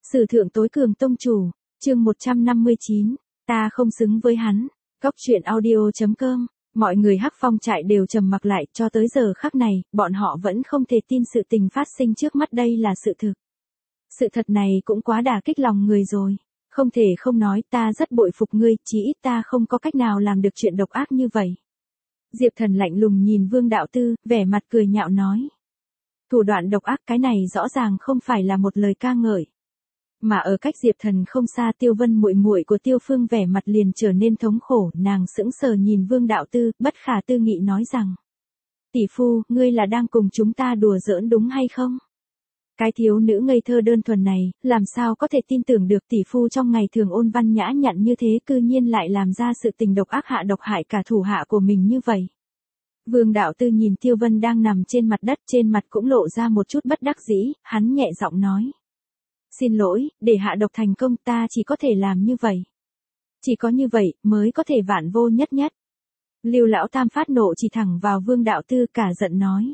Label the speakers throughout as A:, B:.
A: Sử thượng tối cường tông chủ, chương 159, ta không xứng với hắn. Góc truyện audio.com, mọi người Hắc Phong trại đều trầm mặc lại, cho tới giờ khắc này, bọn họ vẫn không thể tin sự tình phát sinh trước mắt đây là sự thực. Sự thật này cũng quá đả kích lòng người rồi. Không thể không nói ta rất bội phục ngươi, chỉ ít ta không có cách nào làm được chuyện độc ác như vậy. Diệp Thần lạnh lùng nhìn Vương Đạo Tư, vẻ mặt cười nhạo nói. Thủ đoạn độc ác cái này rõ ràng không phải là một lời ca ngợi. Mà ở cách Diệp Thần không xa, Tiêu Vân muội muội của Tiêu Phương vẻ mặt liền trở nên thống khổ, nàng sững sờ nhìn Vương Đạo Tư, bất khả tư nghị nói rằng. Tỷ phu, ngươi là đang cùng chúng ta đùa giỡn đúng hay không? Cái thiếu nữ ngây thơ đơn thuần này, làm sao có thể tin tưởng được tỷ phu trong ngày thường ôn văn nhã nhặn như thế cư nhiên lại làm ra sự tình độc ác hạ độc hại cả thủ hạ của mình như vậy. Vương Đạo Tư nhìn Tiêu Vân đang nằm trên mặt đất, trên mặt cũng lộ ra một chút bất đắc dĩ, hắn nhẹ giọng nói. Xin lỗi, để hạ độc thành công ta chỉ có thể làm như vậy. Chỉ có như vậy mới có thể vạn vô nhất nhất. Lưu Lão Tam phát nộ chỉ thẳng vào Vương Đạo Tư, cả giận nói.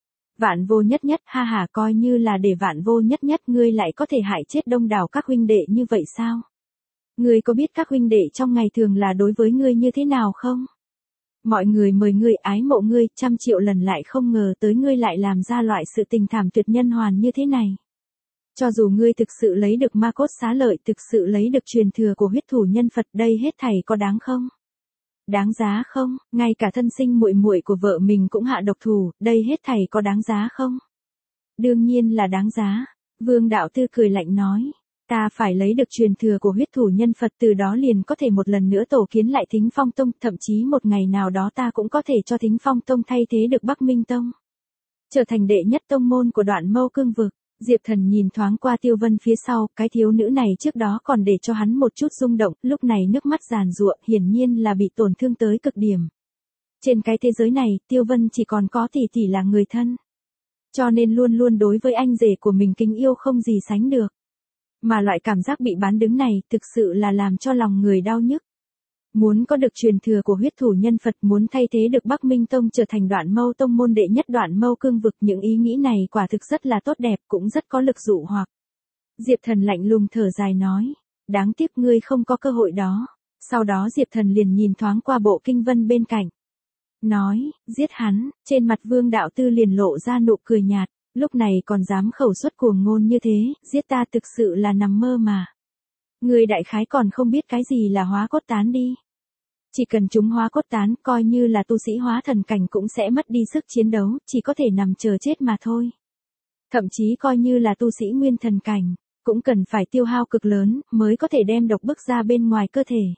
A: Vạn vô nhất nhất, ha ha, coi như là để vạn vô nhất nhất ngươi lại có thể hại chết đông đảo các huynh đệ như vậy sao? Ngươi có biết các huynh đệ trong ngày thường là đối với ngươi như thế nào không? Mọi người mời ngươi, ái mộ ngươi, 100 triệu lần lại không ngờ tới ngươi lại làm ra loại sự tình thảm tuyệt nhân hoàn như thế này. Cho dù ngươi thực sự lấy được ma cốt xá lợi, thực sự lấy được truyền thừa của huyết thủ nhân Phật, đây hết thảy có đáng không? Đáng giá không? Ngay cả thân sinh muội muội của vợ mình cũng hạ độc thủ, đây hết thảy có đáng giá không? Đương nhiên là đáng giá. Vương Đạo Tư cười lạnh nói. Ta phải lấy được truyền thừa của huyết thủ nhân Phật, từ đó liền có thể một lần nữa tổ kiến lại Thính Phong Tông, thậm chí một ngày nào đó ta cũng có thể cho Thính Phong Tông thay thế được Bắc Minh Tông. Trở thành đệ nhất tông môn của Đoạn Mâu Cương vực. Diệp Thần nhìn thoáng qua Tiêu Vân phía sau, cái thiếu nữ này trước đó còn để cho hắn một chút rung động, lúc này nước mắt giàn giụa, hiển nhiên là bị tổn thương tới cực điểm. Trên cái thế giới này, Tiêu Vân chỉ còn có tỷ tỷ là người thân. Cho nên luôn luôn đối với anh rể của mình kính yêu không gì sánh được. Mà loại cảm giác bị bán đứng này, thực sự là làm cho lòng người đau nhức. Muốn có được truyền thừa của huyết thủ nhân Phật, muốn thay thế được Bắc Minh Tông trở thành Đoạn Mâu Tông môn đệ nhất Đoạn Mâu Cương vực, những ý nghĩ này quả thực rất là tốt đẹp, cũng rất có lực dụ hoặc. Diệp Thần lạnh lùng thở dài nói, đáng tiếc ngươi không có cơ hội đó. Sau đó Diệp Thần liền nhìn thoáng qua Bộ Kinh Vân bên cạnh. Nói, giết hắn, trên mặt Vương Đạo Tư liền lộ ra nụ cười nhạt, lúc này còn dám khẩu xuất cuồng ngôn như thế, giết ta thực sự là nằm mơ mà. Ngươi đại khái còn không biết cái gì là hóa cốt tán đi. Chỉ cần chúng hóa cốt tán, coi như là tu sĩ hóa thần cảnh cũng sẽ mất đi sức chiến đấu, chỉ có thể nằm chờ chết mà thôi. Thậm chí coi như là tu sĩ nguyên thần cảnh, cũng cần phải tiêu hao cực lớn, mới có thể đem độc bức ra bên ngoài cơ thể.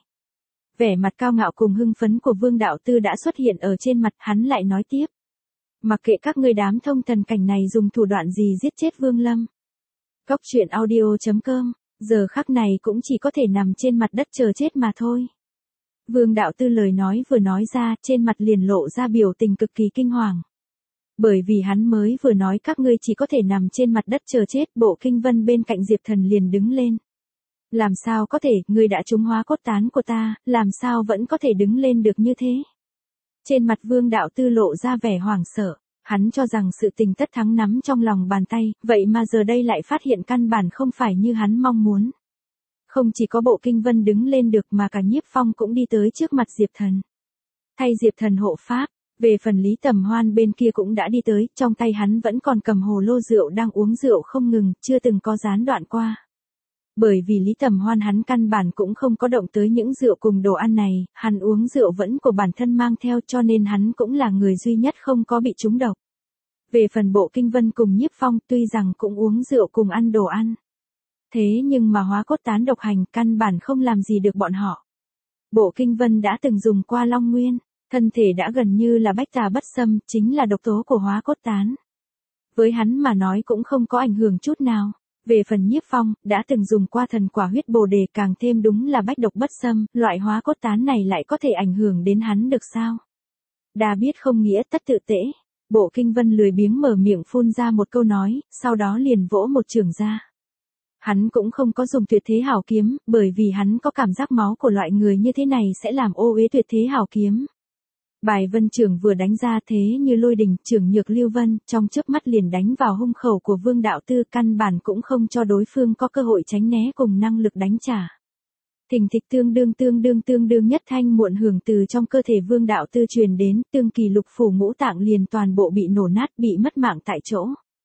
A: Vẻ mặt cao ngạo cùng hưng phấn của Vương Đạo Tư đã xuất hiện ở trên mặt, hắn lại nói tiếp. Mặc kệ các ngươi đám thông thần cảnh này dùng thủ đoạn gì giết chết Vương Lâm. Góc truyện audio.com, giờ khắc này cũng chỉ có thể nằm trên mặt đất chờ chết mà thôi. Vương Đạo Tư lời nói vừa nói ra, trên mặt liền lộ ra biểu tình cực kỳ kinh hoàng. Bởi vì hắn mới vừa nói các ngươi chỉ có thể nằm trên mặt đất chờ chết, Bộ Kinh Vân bên cạnh Diệp Thần liền đứng lên. Làm sao có thể, ngươi đã trúng hóa cốt tán của ta, làm sao vẫn có thể đứng lên được như thế? Trên mặt Vương Đạo Tư lộ ra vẻ hoảng sợ, hắn cho rằng sự tình tất thắng nắm trong lòng bàn tay, vậy mà giờ đây lại phát hiện căn bản không phải như hắn mong muốn. Không chỉ có Bộ Kinh Vân đứng lên được mà cả Nhiếp Phong cũng đi tới trước mặt Diệp Thần. Thay Diệp Thần hộ pháp, về phần Lý Tầm Hoan bên kia cũng đã đi tới, trong tay hắn vẫn còn cầm hồ lô rượu đang uống rượu không ngừng, chưa từng có gián đoạn qua. Bởi vì Lý Tầm Hoan hắn căn bản cũng không có động tới những rượu cùng đồ ăn này, hắn uống rượu vẫn của bản thân mang theo, cho nên hắn cũng là người duy nhất không có bị trúng độc. Về phần Bộ Kinh Vân cùng Nhiếp Phong tuy rằng cũng uống rượu cùng ăn đồ ăn. Thế nhưng mà hóa cốt tán độc hành căn bản không làm gì được bọn họ. Bộ Kinh Vân đã từng dùng qua Long Nguyên, thân thể đã gần như là bách tà bất xâm, chính là độc tố của hóa cốt tán. Với hắn mà nói cũng không có ảnh hưởng chút nào. Về phần Nhiếp Phong, đã từng dùng qua thần quả huyết bồ đề, càng thêm đúng là bách độc bất xâm, loại hóa cốt tán này lại có thể ảnh hưởng đến hắn được sao? Đa biết không nghĩa tất tự tễ. Bộ Kinh Vân lười biếng mở miệng phun ra một câu nói, sau đó liền vỗ một chưởng ra. Hắn cũng không có dùng tuyệt thế hảo kiếm, bởi vì hắn có cảm giác máu của loại người như thế này sẽ làm ô uế tuyệt thế hảo kiếm. Bài vân trưởng vừa đánh ra thế như lôi đình, trưởng nhược Lưu Vân, trong chớp mắt liền đánh vào hung khẩu của Vương Đạo Tư, căn bản cũng không cho đối phương có cơ hội tránh né cùng năng lực đánh trả. Thình thịch tương đương nhất thanh muộn hưởng từ trong cơ thể Vương Đạo Tư truyền đến, tương kỳ lục phủ ngũ tạng liền toàn bộ bị nổ nát, bị mất mạng tại chỗ.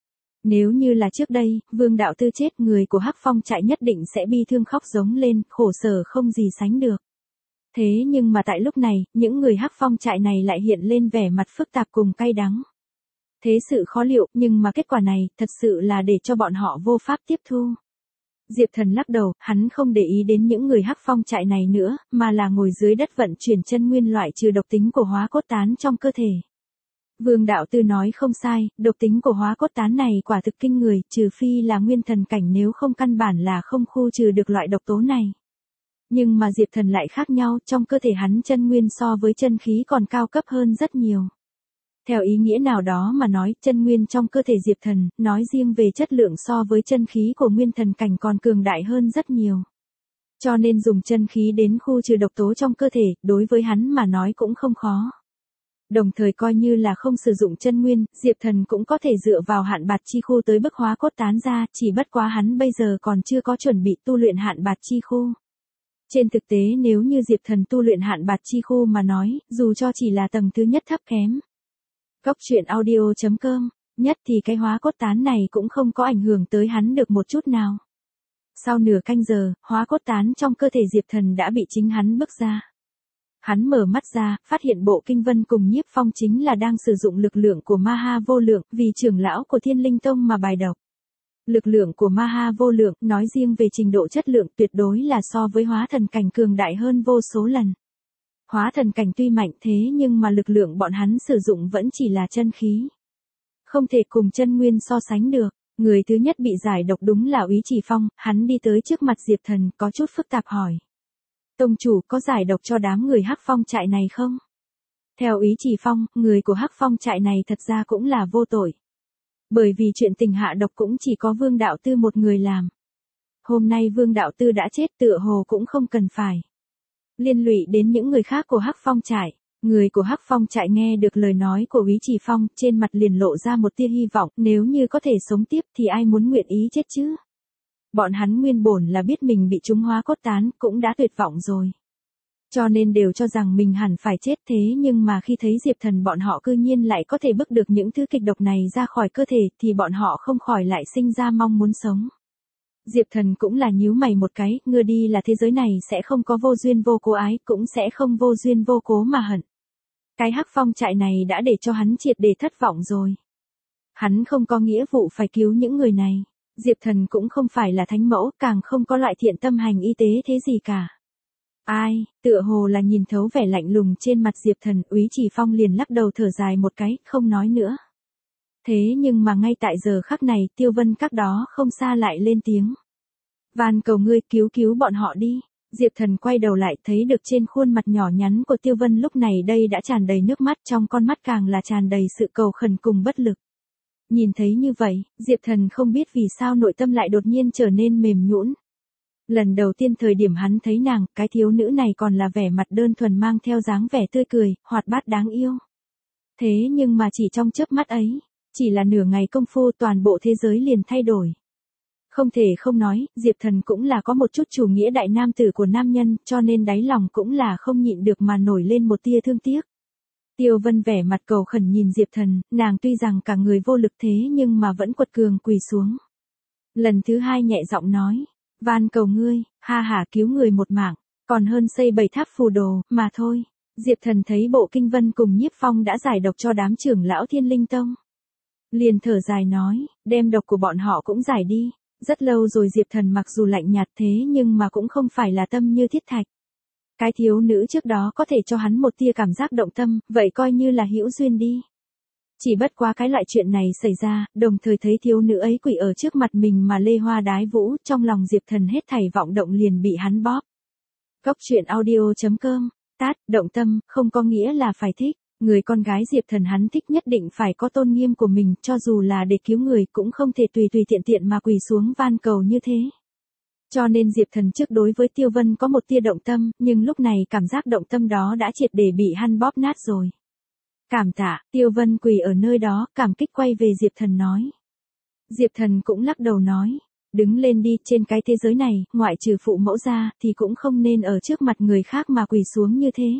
A: Nếu như là trước đây, Vương Đạo Tư chết, người của Hắc Phong trại nhất định sẽ bi thương khóc giống lên, khổ sở không gì sánh được. Thế nhưng mà tại lúc này, những người Hắc Phong trại này lại hiện lên vẻ mặt phức tạp cùng cay đắng. Thế sự khó liệu, nhưng mà kết quả này, thật sự là để cho bọn họ vô pháp tiếp thu. Diệp Thần lắc đầu, hắn không để ý đến những người Hắc Phong trại này nữa, mà là ngồi dưới đất vận chuyển chân nguyên loại trừ độc tính của hóa cốt tán trong cơ thể. Vương Đạo Tư nói không sai, độc tính của hóa cốt tán này quả thực kinh người, trừ phi là nguyên thần cảnh, nếu không căn bản là không khu trừ được loại độc tố này. Nhưng mà Diệp Thần lại khác nhau, trong cơ thể hắn chân nguyên so với chân khí còn cao cấp hơn rất nhiều. Theo ý nghĩa nào đó mà nói, chân nguyên trong cơ thể Diệp Thần, nói riêng về chất lượng so với chân khí của nguyên thần cảnh còn cường đại hơn rất nhiều. Cho nên dùng chân khí đến khu trừ độc tố trong cơ thể, đối với hắn mà nói cũng không khó. Đồng thời coi như là không sử dụng chân nguyên, Diệp Thần cũng có thể dựa vào hạn bạt chi khu tới bức hóa cốt tán ra, chỉ bất quá hắn bây giờ còn chưa có chuẩn bị tu luyện hạn bạt chi khu. Trên thực tế nếu như Diệp Thần tu luyện hạn bạt chi khu mà nói, dù cho chỉ là tầng thứ nhất thấp kém. Góc truyện audio.com, nhất thì cái hóa cốt tán này cũng không có ảnh hưởng tới hắn được một chút nào. Sau nửa canh giờ, hóa cốt tán trong cơ thể Diệp Thần đã bị chính hắn bức ra. Hắn mở mắt ra, phát hiện Bộ Kinh Vân cùng Nhiếp Phong chính là đang sử dụng lực lượng của Ma Ha vô lượng, vì trưởng lão của Thiên Linh Tông mà bài độc. Lực lượng của Ma Ha vô lượng, nói riêng về trình độ chất lượng tuyệt đối là so với hóa thần cảnh cường đại hơn vô số lần. Hóa thần cảnh tuy mạnh thế nhưng mà lực lượng bọn hắn sử dụng vẫn chỉ là chân khí. Không thể cùng chân nguyên so sánh được. Người thứ nhất bị giải độc đúng là Úy Chỉ Phong, hắn đi tới trước mặt Diệp Thần có chút phức tạp hỏi. Tông chủ có giải độc cho đám người Hắc Phong trại này không? Theo Úy Chỉ Phong, người của Hắc Phong trại này thật ra cũng là vô tội. Bởi vì chuyện tình hạ độc cũng chỉ có Vương Đạo Tư một người làm. Hôm nay Vương Đạo Tư đã chết, tựa hồ cũng không cần phải liên lụy đến những người khác của Hắc Phong trại. Người của Hắc Phong trại nghe được lời nói của Úy Chỉ Phong, trên mặt liền lộ ra một tia hy vọng, nếu như có thể sống tiếp thì ai muốn nguyện ý chết chứ? Bọn hắn nguyên bổn là biết mình bị trúng hóa cốt tán, cũng đã tuyệt vọng rồi. Cho nên đều cho rằng mình hẳn phải chết, thế nhưng mà khi thấy Diệp Thần bọn họ cư nhiên lại có thể bức được những thứ kịch độc này ra khỏi cơ thể, thì bọn họ không khỏi lại sinh ra mong muốn sống. Diệp Thần cũng là nhíu mày một cái, ngưa đi là thế giới này sẽ không có vô duyên vô cố ái, cũng sẽ không vô duyên vô cố mà hận. Cái Hắc Phong trại này đã để cho hắn triệt để thất vọng rồi. Hắn không có nghĩa vụ phải cứu những người này. Diệp Thần cũng không phải là thánh mẫu, càng không có loại thiện tâm hành y tế thế gì cả. Ai, tựa hồ là nhìn thấu vẻ lạnh lùng trên mặt Diệp Thần, Úy Chỉ Phong liền lắc đầu thở dài một cái, không nói nữa. Thế nhưng mà ngay tại giờ khắc này, Tiêu Vân các đó không xa lại lên tiếng. Van cầu ngươi cứu cứu bọn họ đi. Diệp Thần quay đầu lại thấy được trên khuôn mặt nhỏ nhắn của Tiêu Vân lúc này đây đã tràn đầy nước mắt, trong con mắt càng là tràn đầy sự cầu khẩn cùng bất lực. Nhìn thấy như vậy, Diệp Thần không biết vì sao nội tâm lại đột nhiên trở nên mềm nhũn. Lần đầu tiên thời điểm hắn thấy nàng, cái thiếu nữ này còn là vẻ mặt đơn thuần mang theo dáng vẻ tươi cười, hoạt bát đáng yêu. Thế nhưng mà chỉ trong chớp mắt ấy, chỉ là nửa ngày công phu toàn bộ thế giới liền thay đổi. Không thể không nói, Diệp Thần cũng là có một chút chủ nghĩa đại nam tử của nam nhân, cho nên đáy lòng cũng là không nhịn được mà nổi lên một tia thương tiếc. Tiêu Vân vẻ mặt cầu khẩn nhìn Diệp Thần, nàng tuy rằng cả người vô lực thế nhưng mà vẫn quật cường quỳ xuống. Lần thứ hai nhẹ giọng nói, van cầu ngươi, ha hả cứu người một mạng, còn hơn xây 7 tháp phù đồ, mà thôi. Diệp Thần thấy Bộ Kinh Vân cùng Nhiếp Phong đã giải độc cho đám trưởng lão Thiên Linh Tông. Liền thở dài nói, đem độc của bọn họ cũng giải đi. Rất lâu rồi Diệp Thần mặc dù lạnh nhạt thế nhưng mà cũng không phải là tâm như thiết thạch. Cái thiếu nữ trước đó có thể cho hắn một tia cảm giác động tâm, vậy coi như là hữu duyên đi. Chỉ bất quá cái loại chuyện này xảy ra, đồng thời thấy thiếu nữ ấy quỳ ở trước mặt mình mà lê hoa đái vũ, trong lòng Diệp Thần hết thảy vọng động liền bị hắn bóp. Góc truyện audio.com, động tâm, không có nghĩa là phải thích. Người con gái Diệp Thần hắn thích nhất định phải có tôn nghiêm của mình, cho dù là để cứu người cũng không thể tùy tùy tiện tiện mà quỳ xuống van cầu như thế. Cho nên Diệp Thần trước đối với Tiêu Vân có một tia động tâm, nhưng lúc này cảm giác động tâm đó đã triệt để bị hắn bóp nát rồi. Cảm tạ, Tiêu Vân quỳ ở nơi đó, cảm kích quay về Diệp Thần nói. Diệp Thần cũng lắc đầu nói, đứng lên đi, trên cái thế giới này, ngoại trừ phụ mẫu ra, thì cũng không nên ở trước mặt người khác mà quỳ xuống như thế.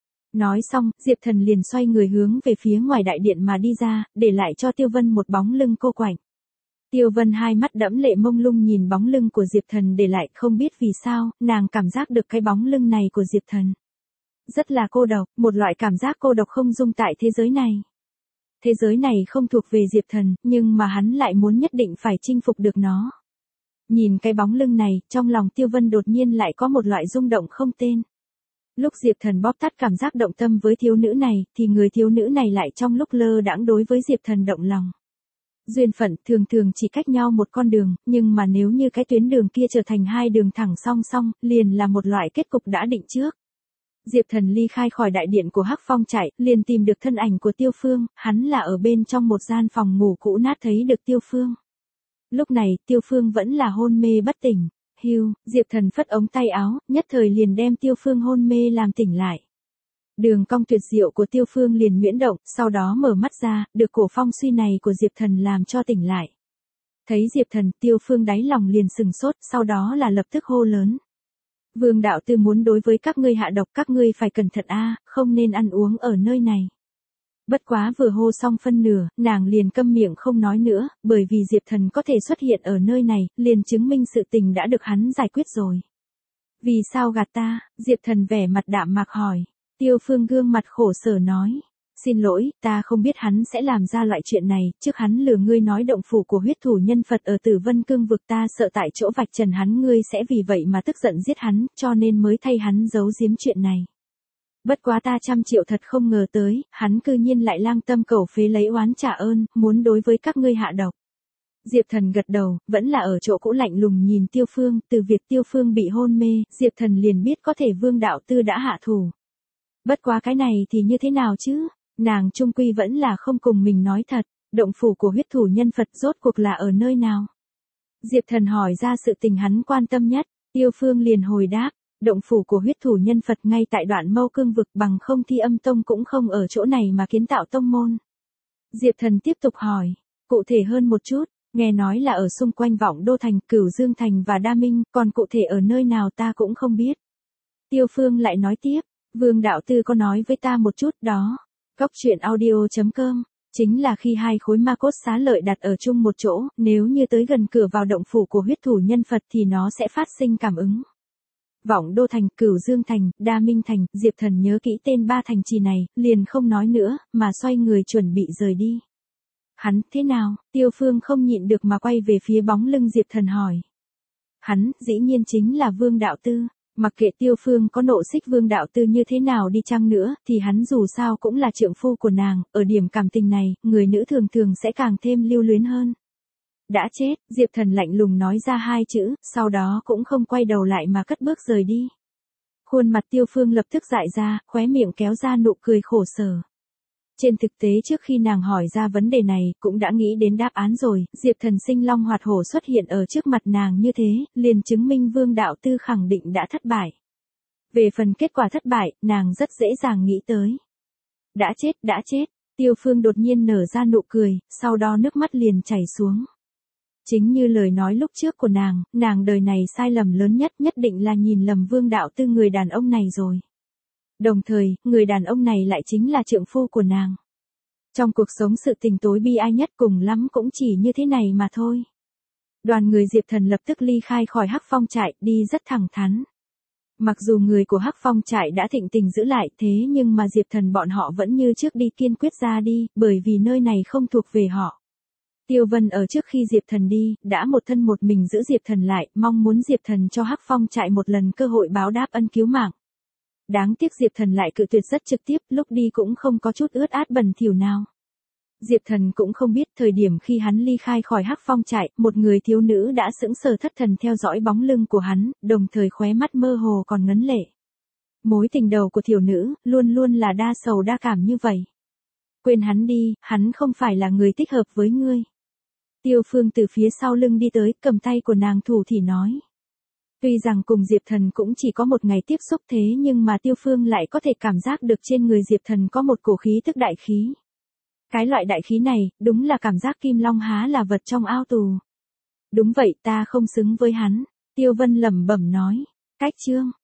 A: Nói xong, Diệp Thần liền xoay người hướng về phía ngoài đại điện mà đi ra, để lại cho Tiêu Vân một bóng lưng cô quạnh. Tiêu Vân hai mắt đẫm lệ mông lung nhìn bóng lưng của Diệp Thần để lại, không biết vì sao, nàng cảm giác được cái bóng lưng này của Diệp Thần rất là cô độc, một loại cảm giác cô độc không dung tại thế giới này. Thế giới này không thuộc về Diệp Thần, nhưng mà hắn lại muốn nhất định phải chinh phục được nó. Nhìn cái bóng lưng này, trong lòng Tiêu Vân đột nhiên lại có một loại rung động không tên. Lúc Diệp Thần bóp tắt cảm giác động tâm với thiếu nữ này, thì người thiếu nữ này lại trong lúc lơ đãng đối với Diệp Thần động lòng. Duyên phận thường thường chỉ cách nhau một con đường, nhưng mà nếu như cái tuyến đường kia trở thành hai đường thẳng song song, liền là một loại kết cục đã định trước. Diệp Thần ly khai khỏi đại điện của Hắc Phong trại, liền tìm được thân ảnh của Tiêu Phương, hắn là ở bên trong một gian phòng ngủ cũ nát thấy được Tiêu Phương. Lúc này, Tiêu Phương vẫn là hôn mê bất tỉnh. Hưu, Diệp Thần phất ống tay áo, nhất thời liền đem Tiêu Phương hôn mê làm tỉnh lại. Đường cong tuyệt diệu của Tiêu Phương liền nhuyễn động, sau đó mở mắt ra, được cổ phong suy này của Diệp Thần làm cho tỉnh lại. Thấy Diệp Thần, Tiêu Phương đáy lòng liền sừng sốt, sau đó là lập tức hô lớn. Vương đạo tư muốn đối với các ngươi hạ độc, các ngươi phải cẩn thận a, không nên ăn uống ở nơi này. Bất quá vừa hô xong phân nửa, nàng liền câm miệng không nói nữa, bởi vì Diệp Thần có thể xuất hiện ở nơi này, liền chứng minh sự tình đã được hắn giải quyết rồi. Vì sao gạt ta? Diệp Thần vẻ mặt đạm mạc hỏi. Tiêu Phương gương mặt khổ sở nói. Xin lỗi, ta không biết hắn sẽ làm ra loại chuyện này, trước hắn lừa ngươi nói động phủ của huyết thủ nhân Phật ở Tử Vân Cương vực, ta sợ tại chỗ vạch trần hắn ngươi sẽ vì vậy mà tức giận giết hắn, cho nên mới thay hắn giấu giếm chuyện này. Bất quá ta 100 triệu thật không ngờ tới, hắn cư nhiên lại lang tâm cầu phế lấy oán trả ơn, muốn đối với các ngươi hạ độc. Diệp Thần gật đầu, vẫn là ở chỗ cũ lạnh lùng nhìn Tiêu Phương, từ việc Tiêu Phương bị hôn mê, Diệp Thần liền biết có thể Vương đạo tư đã hạ thủ. Bất quá cái này thì như thế nào chứ? Nàng trung quy vẫn là không cùng mình nói thật, động phủ của huyết thủ nhân Phật rốt cuộc là ở nơi nào? Diệp Thần hỏi ra sự tình hắn quan tâm nhất, Tiêu Phương liền hồi đáp, động phủ của huyết thủ nhân Phật ngay tại Đoạn Mâu Cương vực, bằng không Thi Âm Tông cũng không ở chỗ này mà kiến tạo tông môn. Diệp Thần tiếp tục hỏi, cụ thể hơn một chút, nghe nói là ở xung quanh Vọng Đô Thành, Cửu Dương Thành và Đa Minh, còn cụ thể ở nơi nào ta cũng không biết. Tiêu Phương lại nói tiếp, Vương đạo tư có nói với ta một chút đó. Góc truyện audio.com, chính là khi hai khối ma cốt xá lợi đặt ở chung một chỗ, nếu như tới gần cửa vào động phủ của huyết thủ nhân Phật thì nó sẽ phát sinh cảm ứng. Vọng Đô Thành, Cửu Dương Thành, Đa Minh Thành, Diệp Thần nhớ kỹ tên ba thành trì này, liền không nói nữa, mà xoay người chuẩn bị rời đi. Hắn, thế nào? Tiêu Phương không nhịn được mà quay về phía bóng lưng Diệp Thần hỏi. Hắn, dĩ nhiên chính là Vương đạo tư. Mặc kệ Tiêu Phương có nộ xích Vương đạo tư như thế nào đi chăng nữa, thì hắn dù sao cũng là trượng phu của nàng, ở điểm cảm tình này, người nữ thường thường sẽ càng thêm lưu luyến hơn. Đã chết, Diệp Thần lạnh lùng nói ra hai chữ, sau đó cũng không quay đầu lại mà cất bước rời đi. Khuôn mặt Tiêu Phương lập tức dại ra, khóe miệng kéo ra nụ cười khổ sở. Trên thực tế trước khi nàng hỏi ra vấn đề này, cũng đã nghĩ đến đáp án rồi, Diệp Thần sinh long hoạt hổ xuất hiện ở trước mặt nàng như thế, liền chứng minh Vương đạo tư khẳng định đã thất bại. Về phần kết quả thất bại, nàng rất dễ dàng nghĩ tới. Đã chết, Tiêu Phương đột nhiên nở ra nụ cười, sau đó nước mắt liền chảy xuống. Chính như lời nói lúc trước của nàng đời này sai lầm lớn nhất định là nhìn lầm Vương đạo tư người đàn ông này rồi. Đồng thời, người đàn ông này lại chính là trượng phu của nàng. Trong cuộc sống sự tình tối bi ai nhất cùng lắm cũng chỉ như thế này mà thôi. Đoàn người Diệp Thần lập tức ly khai khỏi Hắc Phong trại, đi rất thẳng thắn. Mặc dù người của Hắc Phong trại đã thịnh tình giữ lại, thế nhưng mà Diệp Thần bọn họ vẫn như trước đi kiên quyết ra đi, bởi vì nơi này không thuộc về họ. Tiêu Vân ở trước khi Diệp Thần đi, đã một thân một mình giữ Diệp Thần lại, mong muốn Diệp Thần cho Hắc Phong trại một lần cơ hội báo đáp ân cứu mạng. Đáng tiếc Diệp Thần lại cự tuyệt rất trực tiếp, lúc đi cũng không có chút ướt át bẩn thỉu nào. Diệp Thần cũng không biết thời điểm khi hắn ly khai khỏi Hắc Phong trại, một người thiếu nữ đã sững sờ thất thần theo dõi bóng lưng của hắn, đồng thời khóe mắt mơ hồ còn ngấn lệ. Mối tình đầu của thiếu nữ, luôn luôn là đa sầu đa cảm như vậy. Quên hắn đi, hắn không phải là người thích hợp với ngươi. Tiêu Phương từ phía sau lưng đi tới, cầm tay của nàng thủ thì nói. Tuy rằng cùng Diệp Thần cũng chỉ có một ngày tiếp xúc thế nhưng mà Tiêu Phương lại có thể cảm giác được trên người Diệp Thần có một cổ khí tức đại khí. Cái loại đại khí này, đúng là cảm giác Kim Long há là vật trong ao tù. Đúng vậy, ta không xứng với hắn. Tiêu Vân lẩm bẩm nói. Cách chương